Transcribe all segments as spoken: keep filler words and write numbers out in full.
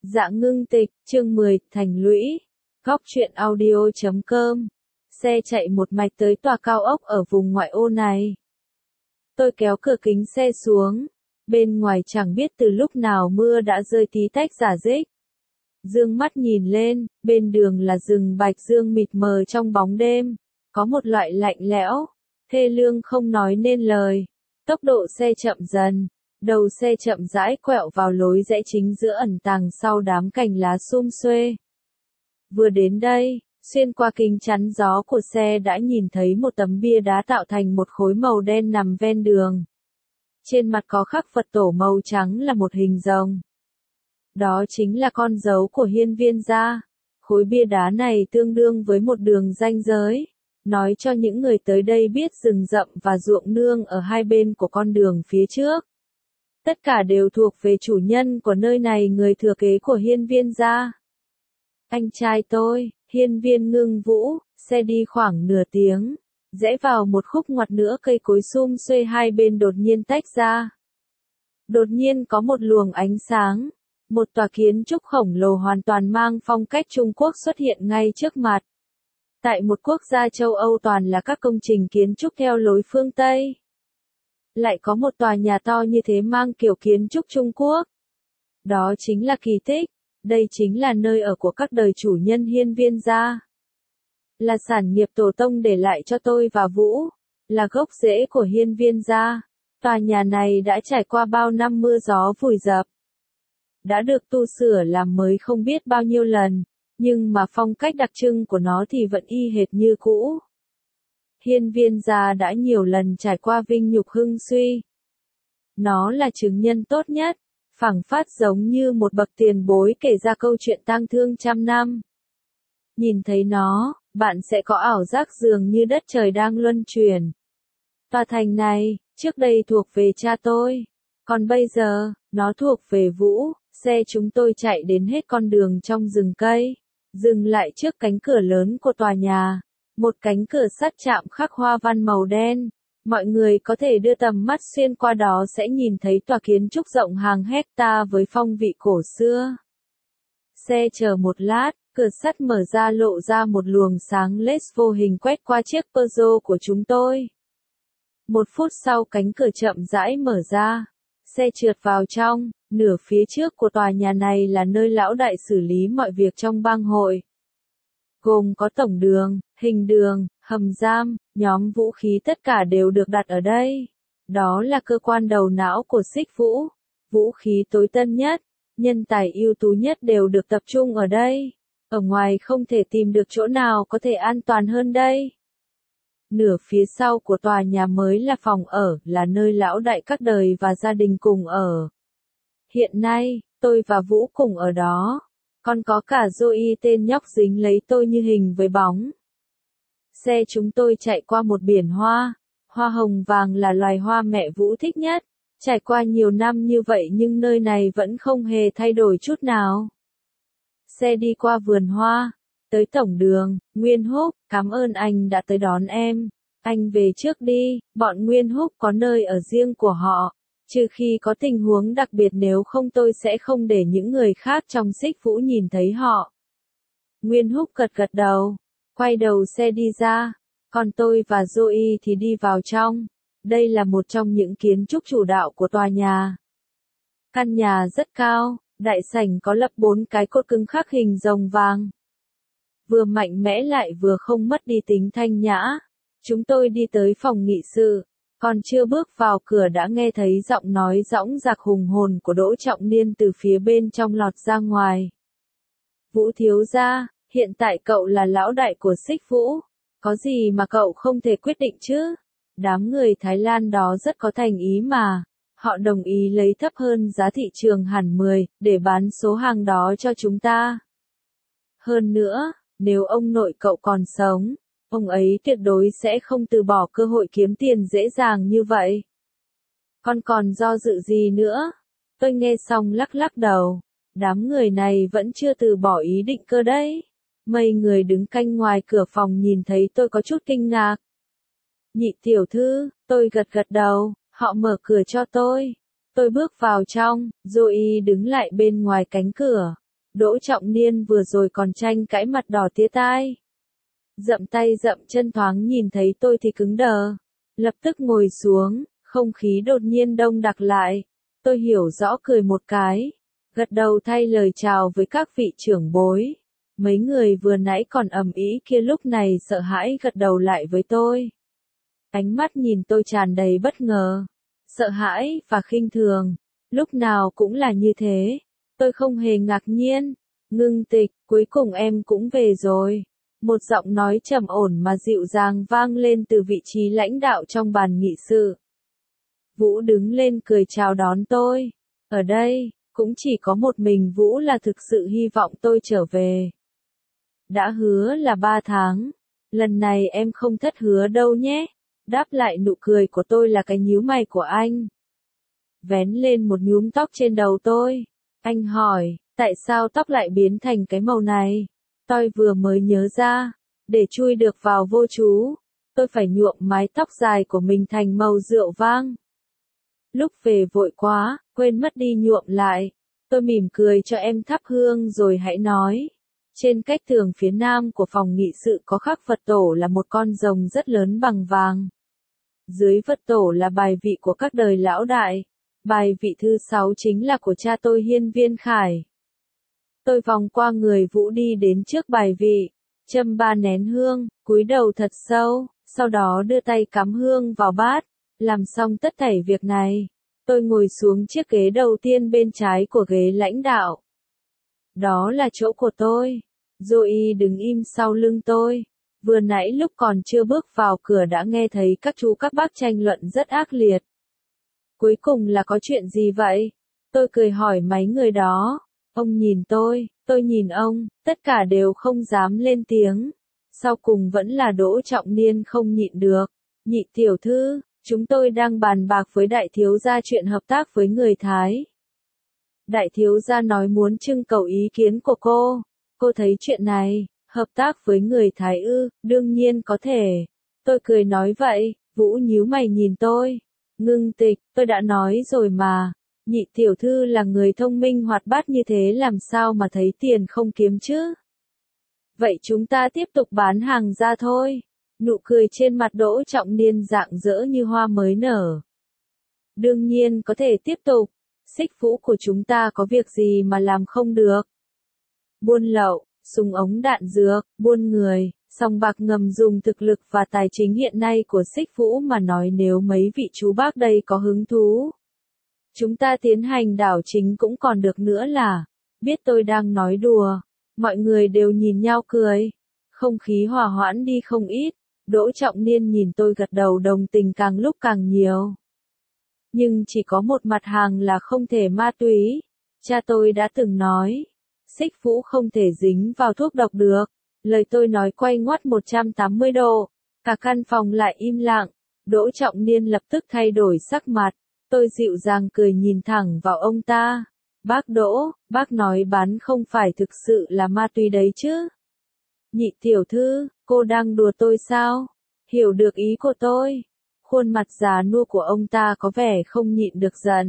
Dạ ngưng tịch, chương mười, thành lũy. Góc truyện audio chấm com. Xe chạy một mạch tới tòa cao ốc ở vùng ngoại ô này. Tôi kéo cửa kính xe xuống. Bên ngoài chẳng biết từ lúc nào mưa đã rơi tí tách rả rích. Dương mắt nhìn lên, bên đường là rừng bạch dương mịt mờ trong bóng đêm. Có một loại lạnh lẽo, thê lương không nói nên lời. Tốc độ xe chậm dần. Đầu xe chậm rãi quẹo vào lối rẽ chính giữa ẩn tàng sau đám cành lá sum xuê. Vừa đến đây, xuyên qua kính chắn gió của xe đã nhìn thấy một tấm bia đá tạo thành một khối màu đen nằm ven đường. Trên mặt có khắc Phật tổ màu trắng là một hình rồng. Đó chính là con dấu của Hiên Viên gia. Khối bia đá này tương đương với một đường ranh giới, nói cho những người tới đây biết rừng rậm và ruộng nương ở hai bên của con đường phía trước. Tất cả đều thuộc về chủ nhân của nơi này, người thừa kế của Hiên Viên gia. Anh trai tôi, Hiên Viên Ngưng Vũ, xe đi khoảng nửa tiếng, rẽ vào một khúc ngoặt nữa cây cối sum xuê hai bên đột nhiên tách ra. Đột nhiên có một luồng ánh sáng, một tòa kiến trúc khổng lồ hoàn toàn mang phong cách Trung Quốc xuất hiện ngay trước mặt. Tại một quốc gia châu Âu toàn là các công trình kiến trúc theo lối phương Tây. Lại có một tòa nhà to như thế mang kiểu kiến trúc Trung Quốc. Đó chính là kỳ tích, đây chính là nơi ở của các đời chủ nhân Hiên Viên gia. Là sản nghiệp tổ tông để lại cho tôi và Vũ, là gốc rễ của Hiên Viên gia. Tòa nhà này đã trải qua bao năm mưa gió vùi dập. Đã được tu sửa làm mới không biết bao nhiêu lần, nhưng mà phong cách đặc trưng của nó thì vẫn y hệt như cũ. Hiên Viên gia đã nhiều lần trải qua vinh nhục hưng suy. Nó là chứng nhân tốt nhất, phảng phất giống như một bậc tiền bối kể ra câu chuyện tang thương trăm năm. Nhìn thấy nó, bạn sẽ có ảo giác dường như đất trời đang luân chuyển. Tòa thành này, trước đây thuộc về cha tôi, còn bây giờ, nó thuộc về Vũ. Xe chúng tôi chạy đến hết con đường trong rừng cây, dừng lại trước cánh cửa lớn của tòa nhà. Một cánh cửa sắt chạm khắc hoa văn màu đen, mọi người có thể đưa tầm mắt xuyên qua đó sẽ nhìn thấy tòa kiến trúc rộng hàng hecta với phong vị cổ xưa. Xe chờ một lát, cửa sắt mở ra lộ ra một luồng sáng led vô hình quét qua chiếc Peugeot của chúng tôi. Một phút sau cánh cửa chậm rãi mở ra, xe trượt vào trong, nửa phía trước của tòa nhà này là nơi lão đại xử lý mọi việc trong bang hội. Gồm có tổng đường, hình đường, hầm giam, nhóm vũ khí tất cả đều được đặt ở đây. Đó là cơ quan đầu não của Xích Vũ. Vũ khí tối tân nhất, nhân tài ưu tú nhất đều được tập trung ở đây. Ở ngoài không thể tìm được chỗ nào có thể an toàn hơn đây. Nửa phía sau của tòa nhà mới là phòng ở, là nơi lão đại các đời và gia đình cùng ở. Hiện nay, tôi và Vũ cùng ở đó. Còn có cả Zoe tên nhóc dính lấy tôi như hình với bóng. Xe chúng tôi chạy qua một biển hoa. Hoa hồng vàng là loài hoa mẹ Vũ thích nhất. Trải qua nhiều năm như vậy nhưng nơi này vẫn không hề thay đổi chút nào. Xe đi qua vườn hoa. Tới tổng đường, Nguyên Húc, cảm ơn anh đã tới đón em. Anh về trước đi, bọn Nguyên Húc có nơi ở riêng của họ. Trừ khi có tình huống đặc biệt, nếu không tôi sẽ không để những người khác trong Xích Vũ nhìn thấy họ. Nguyên Húc gật gật đầu, quay đầu xe đi ra, còn tôi và Zoe thì đi vào trong. Đây là một trong những kiến trúc chủ đạo của tòa nhà. Căn nhà rất cao, đại sảnh có lập bốn cái cột cứng khắc hình rồng vàng. Vừa mạnh mẽ lại vừa không mất đi tính thanh nhã. Chúng tôi đi tới phòng nghị sự. Còn chưa bước vào cửa đã nghe thấy giọng nói dõng dạc hùng hồn của Đỗ Trọng Niên từ phía bên trong lọt ra ngoài. Vũ thiếu gia, hiện tại cậu là lão đại của Xích Vũ. Có gì mà cậu không thể quyết định chứ? Đám người Thái Lan đó rất có thành ý mà. Họ đồng ý lấy thấp hơn giá thị trường hẳn mười, để bán số hàng đó cho chúng ta. Hơn nữa, nếu ông nội cậu còn sống, ông ấy tuyệt đối sẽ không từ bỏ cơ hội kiếm tiền dễ dàng như vậy. Con còn do dự gì nữa? Tôi nghe xong lắc lắc đầu. Đám người này vẫn chưa từ bỏ ý định cơ đấy. Mấy người đứng canh ngoài cửa phòng nhìn thấy tôi có chút kinh ngạc. Nhị tiểu thư, tôi gật gật đầu, họ mở cửa cho tôi. Tôi bước vào trong, Zoe đứng lại bên ngoài cánh cửa. Đỗ Trọng Niên vừa rồi còn tranh cãi mặt đỏ tía tai. Dậm tay dậm chân thoáng nhìn thấy tôi thì cứng đờ. Lập tức ngồi xuống, không khí đột nhiên đông đặc lại. Tôi hiểu rõ cười một cái. Gật đầu thay lời chào với các vị trưởng bối. Mấy người vừa nãy còn ầm ĩ kia lúc này sợ hãi gật đầu lại với tôi. Ánh mắt nhìn tôi tràn đầy bất ngờ, sợ hãi và khinh thường. Lúc nào cũng là như thế. Tôi không hề ngạc nhiên. Ngưng Tịch, cuối cùng em cũng về rồi. Một giọng nói trầm ổn mà dịu dàng vang lên từ vị trí lãnh đạo trong bàn nghị sự. Vũ đứng lên cười chào đón tôi. Ở đây, cũng chỉ có một mình Vũ là thực sự hy vọng tôi trở về. Đã hứa là ba tháng. Lần này em không thất hứa đâu nhé. Đáp lại nụ cười của tôi là cái nhíu mày của anh. Vén lên một nhúm tóc trên đầu tôi. Anh hỏi, tại sao tóc lại biến thành cái màu này? Tôi vừa mới nhớ ra, để chui được vào vô chú, tôi phải nhuộm mái tóc dài của mình thành màu rượu vang. Lúc về vội quá, quên mất đi nhuộm lại. Tôi mỉm cười cho em thắp hương rồi hãy nói. Trên cách tường phía nam của phòng nghị sự có khắc Phật tổ là một con rồng rất lớn bằng vàng. Dưới Phật tổ là bài vị của các đời lão đại. Bài vị thứ sáu chính là của cha tôi Hiên Viên Khải. Tôi vòng qua người Vũ đi đến trước bài vị, châm ba nén hương, cúi đầu thật sâu, sau đó đưa tay cắm hương vào bát. Làm xong tất thảy việc này, tôi ngồi xuống chiếc ghế đầu tiên bên trái của ghế lãnh đạo. Đó là chỗ của tôi. Zoe đứng im sau lưng tôi. Vừa nãy lúc còn chưa bước vào cửa đã nghe thấy các chú các bác tranh luận rất ác liệt. Cuối cùng là có chuyện gì vậy? Tôi cười hỏi mấy người đó. Ông nhìn tôi, tôi nhìn ông, tất cả đều không dám lên tiếng. Sau cùng vẫn là Đỗ Trọng Niên không nhịn được. Nhị tiểu thư, chúng tôi đang bàn bạc với đại thiếu gia chuyện hợp tác với người Thái. Đại thiếu gia nói muốn trưng cầu ý kiến của cô. Cô thấy chuyện này, hợp tác với người Thái ư, đương nhiên có thể. Tôi cười nói vậy, Vũ nhíu mày nhìn tôi. Ngưng Tịch, tôi đã nói rồi mà. Nhị tiểu thư là người thông minh hoạt bát như thế làm sao mà thấy tiền không kiếm chứ? Vậy chúng ta tiếp tục bán hàng ra thôi. Nụ cười trên mặt Đỗ Trọng Niên rạng rỡ như hoa mới nở. Đương nhiên có thể tiếp tục. Xích Vũ của chúng ta có việc gì mà làm không được? Buôn lậu, súng ống đạn dược, buôn người, sòng bạc ngầm dùng thực lực và tài chính hiện nay của Xích Vũ mà nói nếu mấy vị chú bác đây có hứng thú. Chúng ta tiến hành đảo chính cũng còn được nữa là, biết tôi đang nói đùa, mọi người đều nhìn nhau cười, không khí hòa hoãn đi không ít, Đỗ Trọng Niên nhìn tôi gật đầu đồng tình càng lúc càng nhiều. Nhưng chỉ có một mặt hàng là không thể ma túy, cha tôi đã từng nói, Xích Vũ không thể dính vào thuốc độc được, lời tôi nói quay ngoắt một trăm tám mươi độ, cả căn phòng lại im lặng, Đỗ Trọng Niên lập tức thay đổi sắc mặt. Tôi dịu dàng cười nhìn thẳng vào ông ta. Bác Đỗ, bác nói bán không phải thực sự là ma túy đấy chứ? Nhị tiểu thư, cô đang đùa tôi sao? Hiểu được ý của tôi. Khuôn mặt già nua của ông ta có vẻ không nhịn được giận.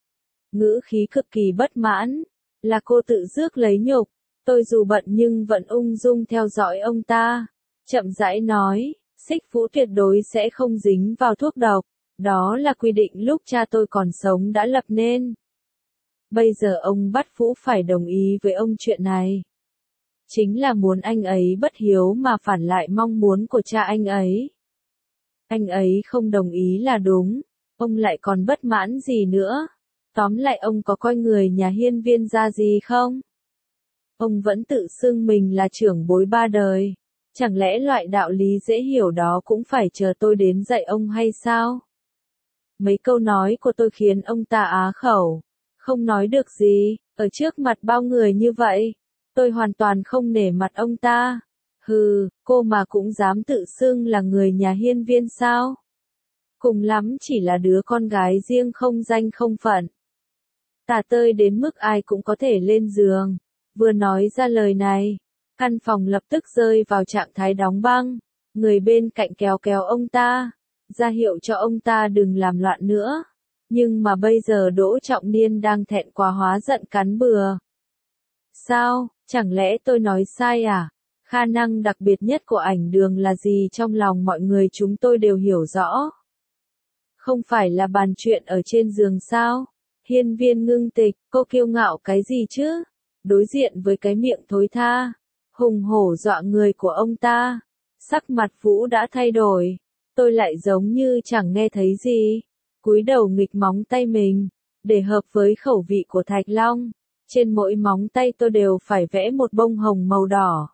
Ngữ khí cực kỳ bất mãn. Là cô tự rước lấy nhục. Tôi dù bận nhưng vẫn ung dung theo dõi ông ta. Chậm rãi nói, Xích Vũ tuyệt đối sẽ không dính vào thuốc độc. Đó là quy định lúc cha tôi còn sống đã lập nên. Bây giờ ông bắt Vũ phải đồng ý với ông chuyện này. Chính là muốn anh ấy bất hiếu mà phản lại mong muốn của cha anh ấy. Anh ấy không đồng ý là đúng. Ông lại còn bất mãn gì nữa? Tóm lại ông có coi người nhà Hiên Viên ra gì không? Ông vẫn tự xưng mình là trưởng bối ba đời. Chẳng lẽ loại đạo lý dễ hiểu đó cũng phải chờ tôi đến dạy ông hay sao? Mấy câu nói của tôi khiến ông ta á khẩu. Không nói được gì, ở trước mặt bao người như vậy. Tôi hoàn toàn không nể mặt ông ta. Hừ, cô mà cũng dám tự xưng là người nhà Hiên Viên sao? Cùng lắm chỉ là đứa con gái riêng không danh không phận. Tả tơi đến mức ai cũng có thể lên giường. Vừa nói ra lời này, căn phòng lập tức rơi vào trạng thái đóng băng. Người bên cạnh kéo kéo ông ta, ra hiệu cho ông ta đừng làm loạn nữa. Nhưng mà bây giờ Đỗ Trọng Niên đang thẹn quá hóa giận cắn bừa. Sao, chẳng lẽ tôi nói sai à? Khả năng đặc biệt nhất của ảnh đường là gì trong lòng mọi người chúng tôi đều hiểu rõ. Không phải là bàn chuyện ở trên giường sao? Hiên Viên ngưng tịch, cô kiêu ngạo cái gì chứ? Đối diện với cái miệng thối tha, hùng hổ dọa người của ông ta, sắc mặt Vũ đã thay đổi. Tôi lại giống như chẳng nghe thấy gì. Cúi đầu nghịch móng tay mình, để hợp với khẩu vị của Thạch Long. Trên mỗi móng tay tôi đều phải vẽ một bông hồng màu đỏ.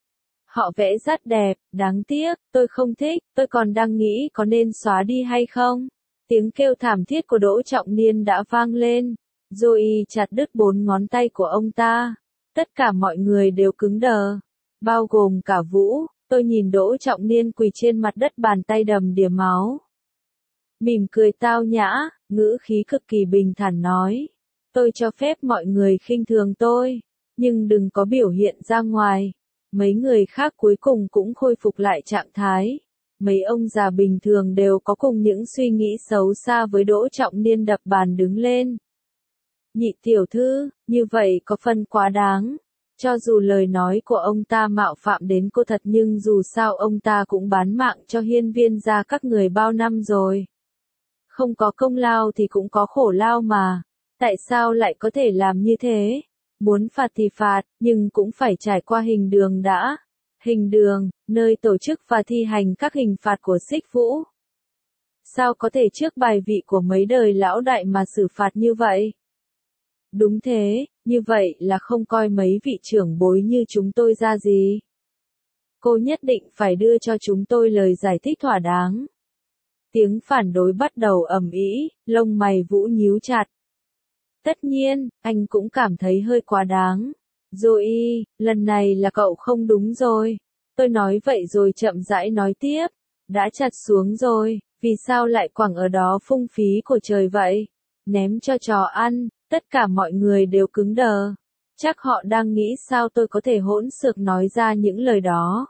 Họ vẽ rất đẹp, đáng tiếc, tôi không thích, tôi còn đang nghĩ có nên xóa đi hay không. Tiếng kêu thảm thiết của Đỗ Trọng Niên đã vang lên, rồi chặt đứt bốn ngón tay của ông ta. Tất cả mọi người đều cứng đờ, bao gồm cả Vũ. Tôi nhìn Đỗ Trọng Niên quỳ trên mặt đất, bàn tay đầm đìa máu. Mỉm cười tao nhã, ngữ khí cực kỳ bình thản nói. Tôi cho phép mọi người khinh thường tôi, nhưng đừng có biểu hiện ra ngoài. Mấy người khác cuối cùng cũng khôi phục lại trạng thái. Mấy ông già bình thường đều có cùng những suy nghĩ xấu xa với Đỗ Trọng Niên, đập bàn đứng lên. Nhị tiểu thư, như vậy có phần quá đáng. Cho dù lời nói của ông ta mạo phạm đến cô thật, nhưng dù sao ông ta cũng bán mạng cho Hiên Viên gia các người bao năm rồi. Không có công lao thì cũng có khổ lao mà. Tại sao lại có thể làm như thế? Muốn phạt thì phạt, nhưng cũng phải trải qua hình đường đã. Hình đường, nơi tổ chức và thi hành các hình phạt của Xích Vũ. Sao có thể trước bài vị của mấy đời lão đại mà xử phạt như vậy? Đúng thế, như vậy là không coi mấy vị trưởng bối như chúng tôi ra gì. Cô nhất định phải đưa cho chúng tôi lời giải thích thỏa đáng. Tiếng phản đối bắt đầu ầm ĩ, lông mày Vũ nhíu chặt. Tất nhiên, anh cũng cảm thấy hơi quá đáng. Rồi, lần này là cậu không đúng rồi. Tôi nói vậy rồi chậm rãi nói tiếp. Đã chặt xuống rồi, vì sao lại quẳng ở đó phung phí của trời vậy? Ném cho chó ăn, tất cả mọi người đều cứng đờ. Chắc họ đang nghĩ sao tôi có thể hỗn xược nói ra những lời đó.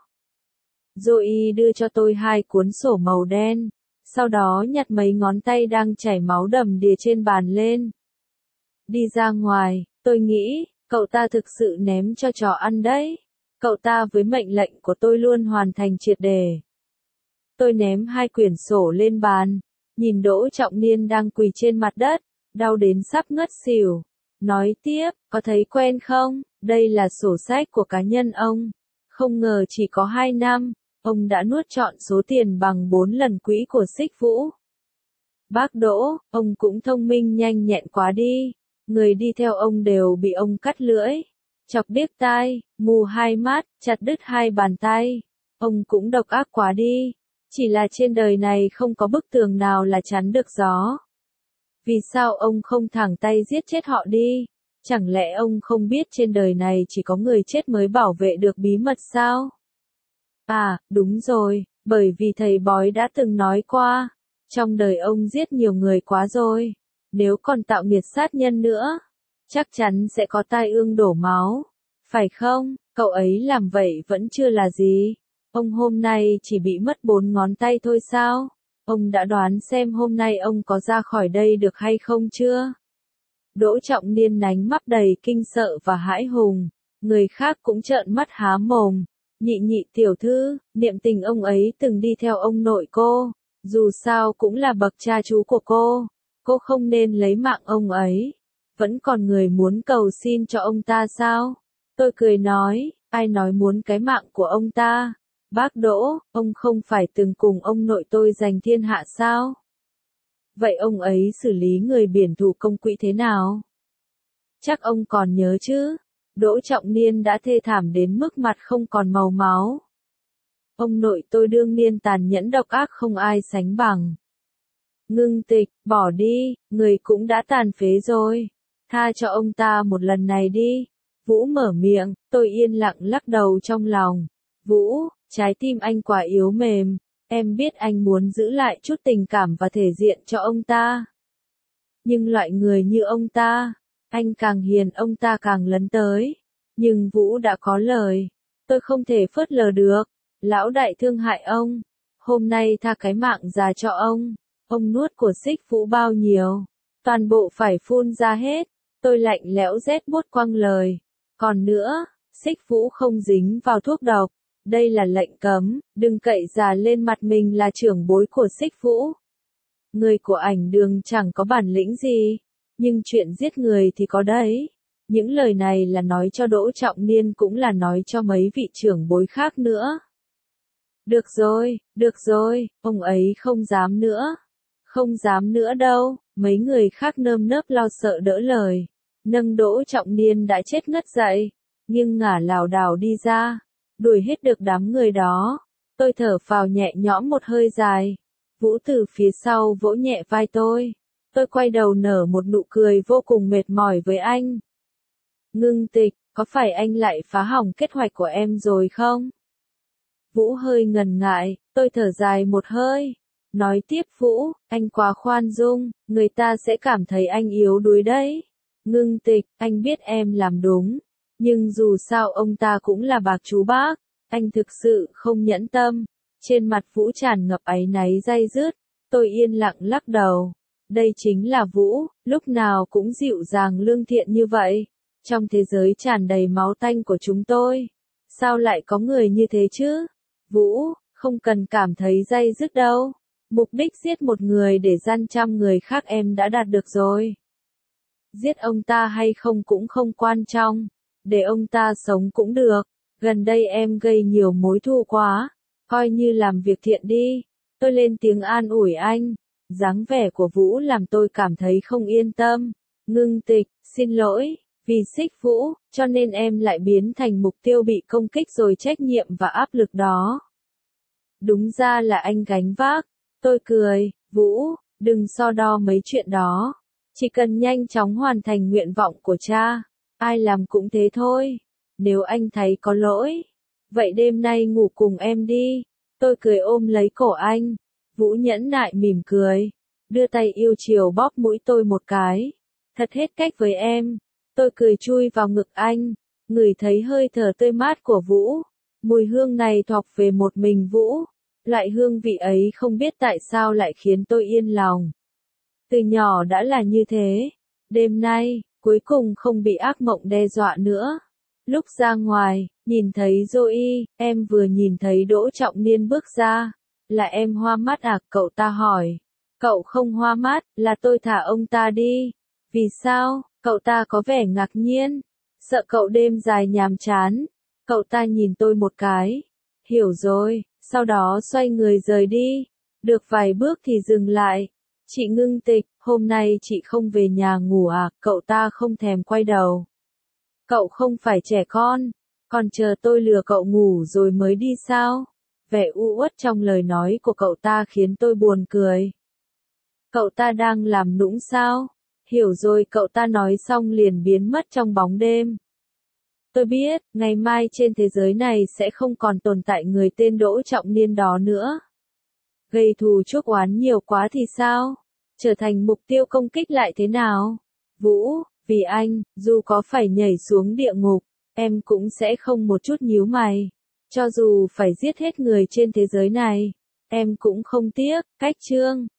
Rồi đưa cho tôi hai cuốn sổ màu đen. Sau đó nhặt mấy ngón tay đang chảy máu đầm đìa trên bàn lên. Đi ra ngoài, tôi nghĩ, cậu ta thực sự ném cho chó ăn đấy. Cậu ta với mệnh lệnh của tôi luôn hoàn thành triệt đề. Tôi ném hai quyển sổ lên bàn, nhìn Đỗ Trọng Niên đang quỳ trên mặt đất, đau đến sắp ngất xỉu. Nói tiếp, có thấy quen không? Đây là sổ sách của cá nhân ông. Không ngờ chỉ có hai năm, ông đã nuốt trọn số tiền bằng bốn lần quỹ của Xích Vũ. Bác Đỗ, ông cũng thông minh nhanh nhẹn quá đi. Người đi theo ông đều bị ông cắt lưỡi, chọc điếc tai, mù hai mắt, chặt đứt hai bàn tay. Ông cũng độc ác quá đi. Chỉ là trên đời này không có bức tường nào là chắn được gió. Vì sao ông không thẳng tay giết chết họ đi? Chẳng lẽ ông không biết trên đời này chỉ có người chết mới bảo vệ được bí mật sao? À, đúng rồi, bởi vì thầy bói đã từng nói qua, trong đời ông giết nhiều người quá rồi. Nếu còn tạo nghiệt sát nhân nữa, chắc chắn sẽ có tai ương đổ máu. Phải không? Cậu ấy làm vậy vẫn chưa là gì. Ông hôm nay chỉ bị mất bốn ngón tay thôi sao? Ông đã đoán xem hôm nay ông có ra khỏi đây được hay không chưa? Đỗ Trọng Niên nánh mắt đầy kinh sợ và hãi hùng. Người khác cũng trợn mắt há mồm. Nhị nhị tiểu thư, niệm tình ông ấy từng đi theo ông nội cô. Dù sao cũng là bậc cha chú của cô. Cô không nên lấy mạng ông ấy. Vẫn còn người muốn cầu xin cho ông ta sao? Tôi cười nói, ai nói muốn cái mạng của ông ta? Bác Đỗ, ông không phải từng cùng ông nội tôi giành thiên hạ sao? Vậy ông ấy xử lý người biển thủ công quỹ thế nào? Chắc ông còn nhớ chứ? Đỗ Trọng Niên đã thê thảm đến mức mặt không còn màu máu. Ông nội tôi đương niên tàn nhẫn độc ác không ai sánh bằng. Ngưng tịch, bỏ đi, người cũng đã tàn phế rồi. Tha cho ông ta một lần này đi. Vũ mở miệng, tôi yên lặng lắc đầu trong lòng. Vũ, trái tim anh quá yếu mềm. Em biết anh muốn giữ lại chút tình cảm và thể diện cho ông ta. Nhưng loại người như ông ta, anh càng hiền ông ta càng lấn tới. Nhưng Vũ đã có lời. Tôi không thể phớt lờ được. Lão đại thương hại ông. Hôm nay tha cái mạng già cho ông. Ông nuốt của Xích Vũ bao nhiêu? Toàn bộ phải phun ra hết. Tôi lạnh lẽo rét buốt quăng lời. Còn nữa, Xích Vũ không dính vào thuốc độc. Đây là lệnh cấm, đừng cậy già lên mặt mình là trưởng bối của Xích Vũ. Người của ảnh đường chẳng có bản lĩnh gì, nhưng chuyện giết người thì có đấy. Những lời này là nói cho Đỗ Trọng Niên cũng là nói cho mấy vị trưởng bối khác nữa. Được rồi, được rồi, ông ấy không dám nữa. Không dám nữa đâu, mấy người khác nơm nớp lo sợ đỡ lời. Nâng Đỗ Trọng Niên đã chết ngất dậy, nghiêng ngả lảo đảo đi ra, đuổi hết được đám người đó. Tôi thở phào nhẹ nhõm một hơi dài. Vũ từ phía sau vỗ nhẹ vai tôi. Tôi quay đầu nở một nụ cười vô cùng mệt mỏi với anh. Ngưng Tịch, có phải anh lại phá hỏng kế hoạch của em rồi không? Vũ hơi ngần ngại, tôi thở dài một hơi. Nói tiếp Vũ, anh quá khoan dung, người ta sẽ cảm thấy anh yếu đuối đấy. Ngưng Tịch, anh biết em làm đúng, nhưng dù sao ông ta cũng là bạc chú bác, anh thực sự không nhẫn tâm. Trên mặt Vũ tràn ngập áy náy day dứt, tôi yên lặng lắc đầu. Đây chính là Vũ, lúc nào cũng dịu dàng lương thiện như vậy. Trong thế giới tràn đầy máu tanh của chúng tôi, sao lại có người như thế chứ? Vũ, không cần cảm thấy day dứt đâu. Mục đích giết một người để gian trăm người khác em đã đạt được rồi. Giết ông ta hay không cũng không quan trọng, để ông ta sống cũng được. Gần đây em gây nhiều mối thù quá, coi như làm việc thiện đi. Tôi lên tiếng an ủi anh. Dáng vẻ của Vũ làm tôi cảm thấy không yên tâm. Ngưng Tịch, xin lỗi, vì Xích Vũ, cho nên em lại biến thành mục tiêu bị công kích rồi trách nhiệm và áp lực đó. Đúng ra là anh gánh vác. Tôi cười, Vũ, đừng so đo mấy chuyện đó. Chỉ cần nhanh chóng hoàn thành nguyện vọng của cha, ai làm cũng thế thôi. Nếu anh thấy có lỗi, vậy đêm nay ngủ cùng em đi. Tôi cười ôm lấy cổ anh. Vũ nhẫn nại mỉm cười, đưa tay yêu chiều bóp mũi tôi một cái. Thật hết cách với em. Tôi cười chui vào ngực anh, ngửi thấy hơi thở tươi mát của Vũ. Mùi hương này thuộc về một mình Vũ. Loại hương vị ấy không biết tại sao lại khiến tôi yên lòng. Từ nhỏ đã là như thế. Đêm nay, cuối cùng không bị ác mộng đe dọa nữa. Lúc ra ngoài, nhìn thấy Zoe, em vừa nhìn thấy Đỗ Trọng Niên bước ra. Là em hoa mắt à? Cậu ta hỏi. Cậu không hoa mắt, là tôi thả ông ta đi. Vì sao? Cậu ta có vẻ ngạc nhiên. Sợ cậu đêm dài nhàm chán. Cậu ta nhìn tôi một cái. Hiểu rồi, sau đó xoay người rời đi. Được vài bước thì dừng lại. Chị Ngưng Tịch, hôm nay chị không về nhà ngủ à? Cậu ta không thèm quay đầu. Cậu không phải trẻ con, còn chờ tôi lừa cậu ngủ rồi mới đi sao? Vẻ u uất trong lời nói của cậu ta khiến tôi buồn cười. Cậu ta đang làm nũng sao? Hiểu rồi, cậu ta nói xong liền biến mất trong bóng đêm. Tôi biết, ngày mai trên thế giới này sẽ không còn tồn tại người tên Đỗ Trọng Niên đó nữa. Gây thù chuốc oán nhiều quá thì sao? Trở thành mục tiêu công kích lại thế nào? Vũ, vì anh, dù có phải nhảy xuống địa ngục, em cũng sẽ không một chút nhíu mày. Cho dù phải giết hết người trên thế giới này, em cũng không tiếc. Cách chương